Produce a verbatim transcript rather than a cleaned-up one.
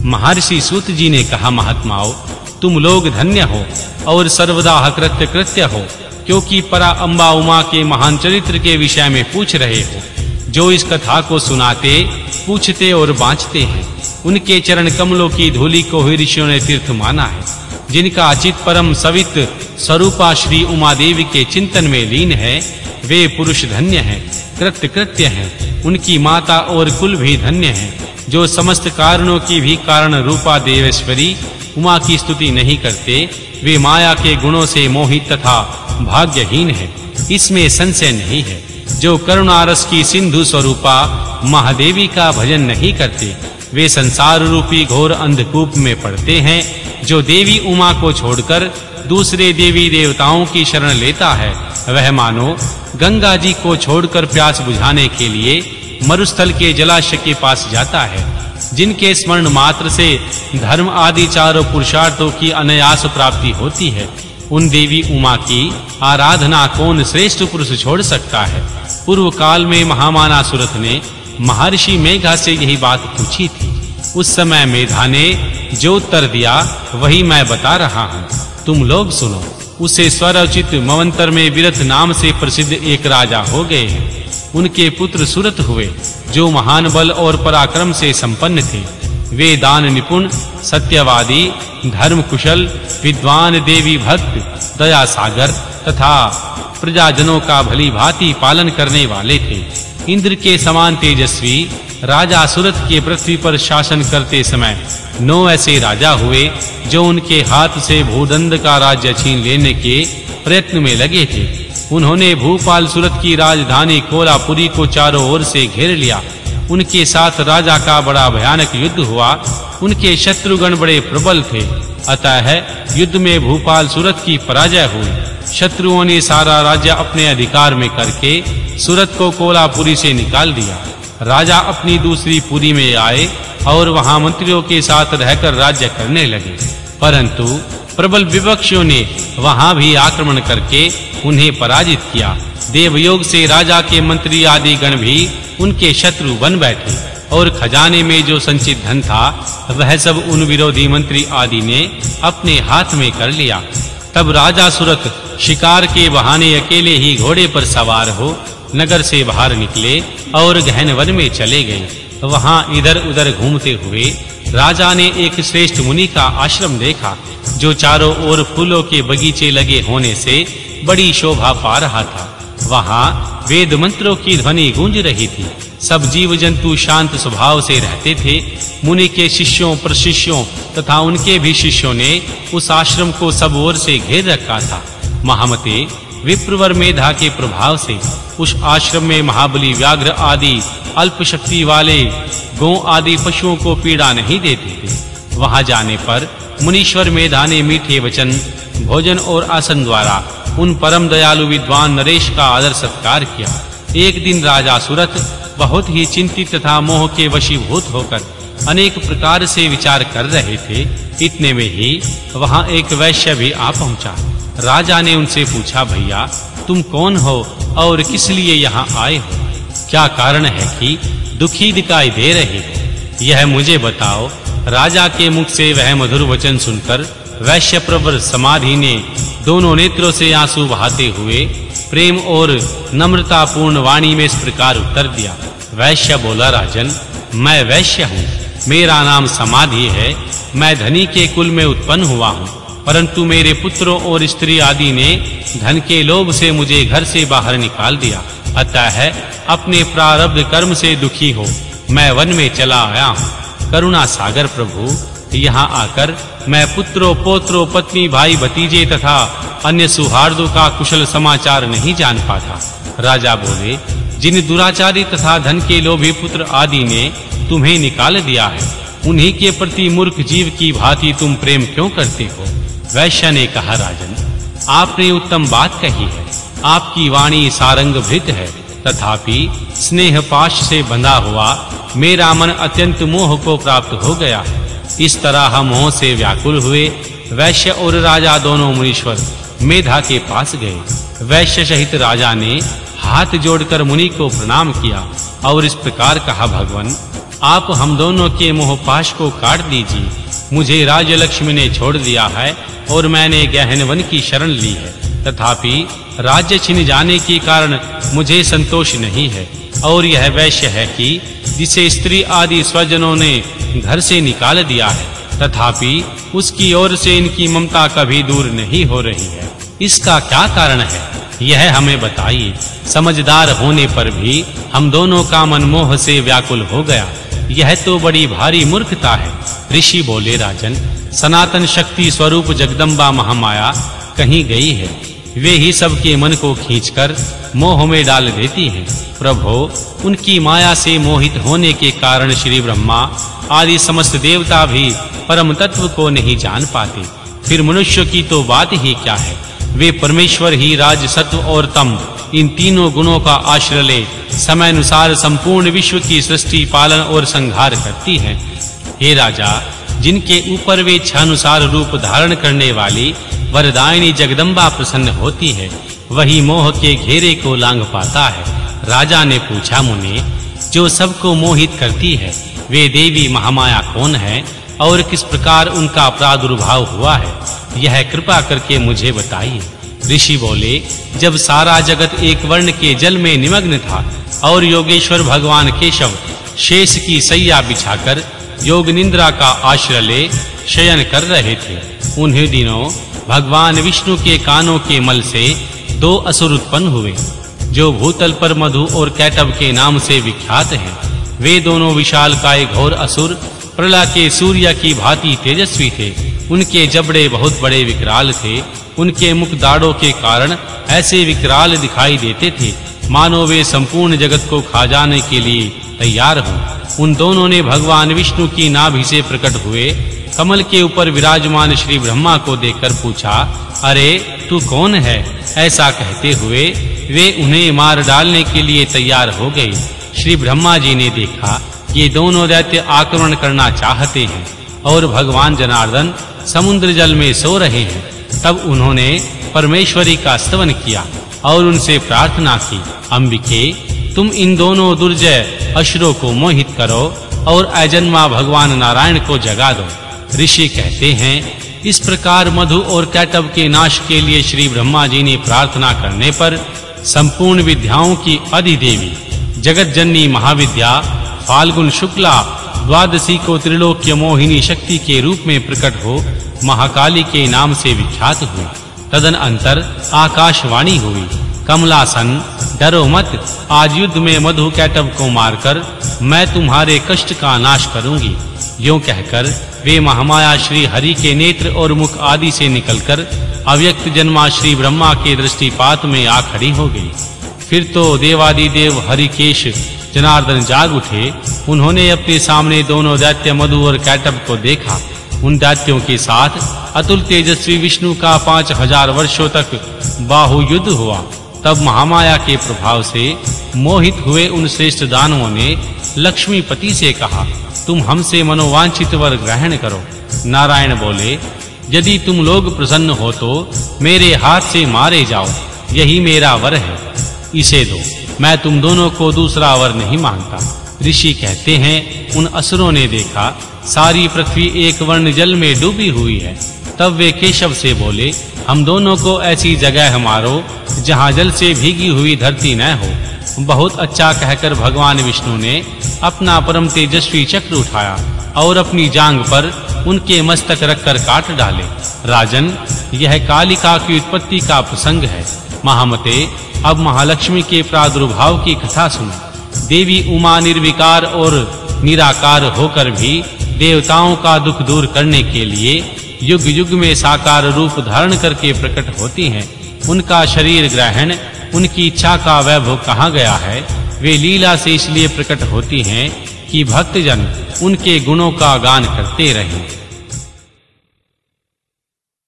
महर्षि सूत जी ने कहा, महात्माओं, तुम लोग धन्य हो और सर्वदा कृत्य कृत्य हो, क्योंकि परा अम्बा उमा के महान चरित्र के विषय में पूछ रहे हो। जो इस कथा को सुनाते, पूछते और बाँचते हैं, उनके चरण कमलों की धूलि को ही ऋषियों ने तीर्थ माना है। जिनका चित परम सवित स्वरूपा श्री उमा देवी के चिंतन में लीन है, वे पुरुष धन्य हैं, कृत्य कृत्य हैं। उनकी माता और कुल भी धन्य हैं। जो समस्त कारणों की भी कारण रूपा देवेश्वरी उमा की स्तुति नहीं करते, वे माया के गुणों से मोहित तथा भाग्यहीन हैं, इसमें संशय नहीं है। जो करुणा रस की सिंधु स्वरूपा महादेवी का भजन नहीं करते, वे संसार रूपी घोर अंधकूप में पड़ते हैं। जो देवी उमा को छोड़कर दूसरे देवी देवताओं की शरण लेता है, वह मानो गंगा जी को छोड़कर प्यास बुझाने के लिए मरुस्थल के जलाशय के पास जाता है। जिनके स्मरण मात्र से धर्म आदि चारों पुरुषार्थों की अनायास प्राप्ति होती है, उन देवी उमा की आराधना कौन श्रेष्ठ पुरुष छोड़ सकता है। पूर्व काल में महामाना सुरथ ने महर्षि मेघा से यही बात पूछी थी। उस समय मेधा ने जो उत्तर दिया, वही मैं बता रहा हूँ, तुम लोग सुनो। उसे स्वरचित मवंतर में विरथ नाम से प्रसिद्ध एक राजा हो गए हैं। उनके पुत्र सुरथ हुए, जो महान बल और पराक्रम से संपन्न थे। वे दान निपुण, सत्यवादी, धर्म कुशल, विद्वान, देवी भक्त, दया सागर तथा प्रजाजनों का भली भांति पालन करने वाले थे। इंद्र के समान तेजस्वी राजा सुरथ के पृथ्वी पर शासन करते समय नौ ऐसे राजा हुए, जो उनके हाथ से भूदंड का राज्य छीन लेने के प्रयत्न में लगे थे। उन्होंने भूपाल सुरथ की राजधानी कोलापुरी को चारों ओर से घेर लिया। उनके साथ राजा का बड़ा भयानक युद्ध हुआ। उनके शत्रुगण बड़े प्रबल थे, अतः युद्ध में भूपाल सुरथ की पराजय हुई। शत्रुओं ने सारा राज्य अपने अधिकार में करके सुरथ को कोलापुरी से निकाल दिया। राजा अपनी दूसरी पुरी में आए और वहां मंत्रियों के साथ रहकर राज्य करने लगे, परंतु प्रबल विपक्षियों ने वहां भी आक्रमण करके उन्हें पराजित किया। देवयोग से राजा के मंत्री आदि गण भी उनके शत्रु बन बैठे और खजाने में जो संचित धन था, वह सब उन विरोधी मंत्री आदि ने अपने हाथ में कर लिया। तब राजा सुरथ शिकार के बहाने अकेले ही घोड़े पर सवार हो नगर से बाहर निकले और गहन वन में चले गए। वहां इधर-उधर घूमते हुए राजा ने एक श्रेष्ठ मुनि का आश्रम देखा, जो चारों ओर फूलों के बगीचे लगे होने से बड़ी शोभा पा रहा था। वहां वेद मंत्रों की ध्वनि गूंज रही थी। सब जीव जंतु शांत स्वभाव से रहते थे। मुनि के शिष्यों, प्रशिष्यों तथा उनके भी शिष्यों ने उस आश्रम को सब ओर से घेर रखा था। महामते, विप्रवर मेधा के प्रभाव से उस आश्रम में महाबली व्याघ्र आदि अल्प शक्ति वाले गौ आदि पशुओं को पीड़ा नहीं देते थे। वहां जाने पर मुनीश्वर मेधा ने मीठे वचन, भोजन और आसन द्वारा उन परम दयालु विद्वान नरेश का आदर सत्कार किया। एक दिन राजा सुरथ बहुत ही चिंतित तथा मोह के वशीभूत होकर अनेक प्रकार से विचार कर रहे थे। इतने में ही वहां एक वैश्य भी आ पहुंचा। राजा ने उनसे पूछा, भैया तुम कौन हो और किस लिए यहाँ आए हो? क्या कारण है कि दुखी दिखाई दे रहे हो? यह मुझे बताओ। राजा के मुख से वह मधुर वचन सुनकर वैश्य प्रवर समाधि ने दोनों नेत्रों से आंसू बहाते हुए प्रेम और नम्रता पूर्ण वाणी में इस प्रकार उत्तर दिया। वैश्य बोला, राजन, मैं वैश्य हूँ, मेरा नाम समाधि है। मैं धनी के कुल में उत्पन्न हुआ हूँ, परंतु मेरे पुत्रों और स्त्री आदि ने धन के लोभ से मुझे घर से बाहर निकाल दिया। अतः अपने प्रारब्ध कर्म से दुखी हो मैं वन में चला आया हूँ। करुणा सागर प्रभु, यहाँ आकर मैं पुत्रों, पोत्रों, पत्नी, भाई, भतीजे तथा अन्य सुहार्दों का कुशल समाचार नहीं जान पाता। राजा बोले, जिन दुराचारी तथा धन के लोभी पुत्र आदि ने तुम्हें निकाल दिया है, उन्हीं के प्रति मूर्ख जीव की भांति तुम प्रेम क्यों करते हो? वैश्य ने कहा, राजन, आपने उत्तम बात कही है। आपकी वाणी सारंग भृत है, तथापि स्नेह पाश से बंधा हुआ मेरा मन अत्यंत मोह को प्राप्त हो गया है। इस तरह हम मोह से व्याकुल हुए वैश्य और राजा दोनों मुनीश्वर मेधा के पास गए। वैश्य सहित राजा ने हाथ जोड़कर मुनि को प्रणाम किया और इस प्रकार कहा, भगवान, आप हम दोनों के मोहपाश को काट दीजिए। मुझे राजलक्ष्मी ने छोड़ दिया है और मैंने गहन वन की शरण ली है, तथापि राज्य छिन जाने के कारण मुझे संतोष नहीं है। और यह वैश्य है कि जिसे स्त्री आदि स्वजनों ने घर से निकाल दिया है, तथापि उसकी ओर से इनकी ममता कभी दूर नहीं हो रही है। इसका क्या कारण है, यह हमें बताइए। समझदार होने पर भी हम दोनों का मन मोह से व्याकुल हो गया। यह तो बड़ी भारी मूर्खता है। ऋषि बोले, राजन, सनातन शक्ति स्वरूप जगदम्बा महामाया कहीं गई है। वे ही सबके मन को खींचकर मोह में डाल देती हैं। प्रभो, उनकी माया से मोहित होने के कारण श्री ब्रह्मा आदि समस्त देवता भी परम तत्व को नहीं जान पाते। फिर मनुष्य की तो बात ही क्या है। वे परमेश्वर ही राज, सत्व और तम इन तीनों गुणों का आश्रय ले समय अनुसार संपूर्ण विश्व की सृष्टि, पालन और संहार करती हैं। हे राजा, जिनके ऊपर वे इच्छानुसार रूप धारण करने वाली वरदायिनी जगदम्बा प्रसन्न होती है, वही मोह के घेरे को लांघ पाता है। राजा ने पूछा, मुने, जो सबको मोहित करती है, वे देवी महामाया कौन है और किस प्रकार उनका प्रादुर्भाव हुआ है, यह कृपा करके मुझे बताइए। ऋषि बोले, जब सारा जगत एक वर्ण के जल में निमग्न था और योगेश्वर भगवान केशव शेष की सैया बिछाकर योग निद्रा का आश्रय ले शयन कर रहे थे, उन्हीं दिनों भगवान विष्णु के कानों के मल से दो असुर उत्पन्न हुए, जो भूतल पर मधु और कैटभ के नाम से विख्यात हैं। वे दोनों विशालकाय घोर असुर प्रलय के सूर्य की भांति तेजस्वी थे। उनके जबड़े बहुत बड़े विकराल थे। उनके मुख दाढ़ों के कारण ऐसे विकराल दिखाई देते थे मानो वे संपूर्ण जगत को खा जाने के लिए तैयार हों। उन दोनों ने भगवान विष्णु की नाभि से प्रकट हुए कमल के ऊपर विराजमान श्री ब्रह्मा को देखकर पूछा, अरे तू कौन है? ऐसा कहते हुए वे उन्हें मार डालने के लिए तैयार हो गए। श्री ब्रह्मा जी ने देखा ये दोनों दैत्य आक्रमण करना चाहते हैं और भगवान जनार्दन समुद्र जल में सो रहे हैं। तब उन्होंने परमेश्वरी का स्तवन किया और उनसे प्रार्थना की, अंबिके, तुम इन दोनों दुर्जय असुरों को मोहित करो और अजन्मा भगवान नारायण को जगा दो। ऋषि कहते हैं, इस प्रकार मधु और कैटभ के नाश के लिए श्री ब्रह्मा जी ने प्रार्थना करने पर संपूर्ण विद्याओं की अधिदेवी जगत जननी महाविद्या फाल्गुन शुक्ला द्वादशी को त्रिलोक्य मोहिनी शक्ति के रूप में प्रकट हो महाकाली के नाम से विख्यात हुई। तदन अंतर आकाशवाणी हुई, कमलासन, डरो मत, आज युद्ध में मधु कैटभ को मारकर मैं तुम्हारे कष्ट का नाश करूंगी। यूं कहकर वे महामाया श्री हरि के नेत्र और मुख आदि से निकलकर अव्यक्त जन्मा श्री ब्रह्मा के दृष्टिपात में आ खड़ी हो गई। फिर तो देवादिदेव हरिकेश जनार्दन जाग उठे। उन्होंने अपने सामने दोनों दैत्य मधु और कैटभ को देखा। उन दैत्यों के साथ अतुल तेजस्वी विष्णु का पांच हजार वर्षों तक बाहु युद्ध हुआ। तब महामाया के प्रभाव से मोहित हुए उन श्रेष्ठ दानवों ने लक्ष्मीपति से कहा, तुम हमसे मनोवांछित वर ग्रहण करो। नारायण बोले, यदि तुम लोग प्रसन्न हो तो मेरे हाथ से मारे जाओ, यही मेरा वर है, इसे दो। मैं तुम दोनों को दूसरा वर नहीं मांगता। ऋषि कहते हैं, उन असुरों ने देखा सारी पृथ्वी एक वर्ण जल में डूबी हुई है। तब वे केशव से बोले, हम दोनों को ऐसी जगह मारो जहां जल से भीगी हुई धरती न हो। बहुत अच्छा कहकर भगवान विष्णु ने अपना परम तेजस्वी चक्र उठाया और अपनी जांघ पर उनके मस्तक रखकर काट डाले। राजन, यह कालिका की उत्पत्ति का प्रसंग है। महामते, अब महालक्ष्मी के प्रादुर्भाव की कथा सुनो। देवी उमा निर्विकार और निराकार होकर भी देवताओं का दुख दूर करने के लिए युग युग में साकार रूप धारण करके प्रकट होती हैं। उनका शरीर ग्रहण, उनकी इच्छा का वैभव कहा गया है। वे लीला से इसलिए प्रकट होती हैं कि भक्तजन उनके गुणों का गान करते रहें।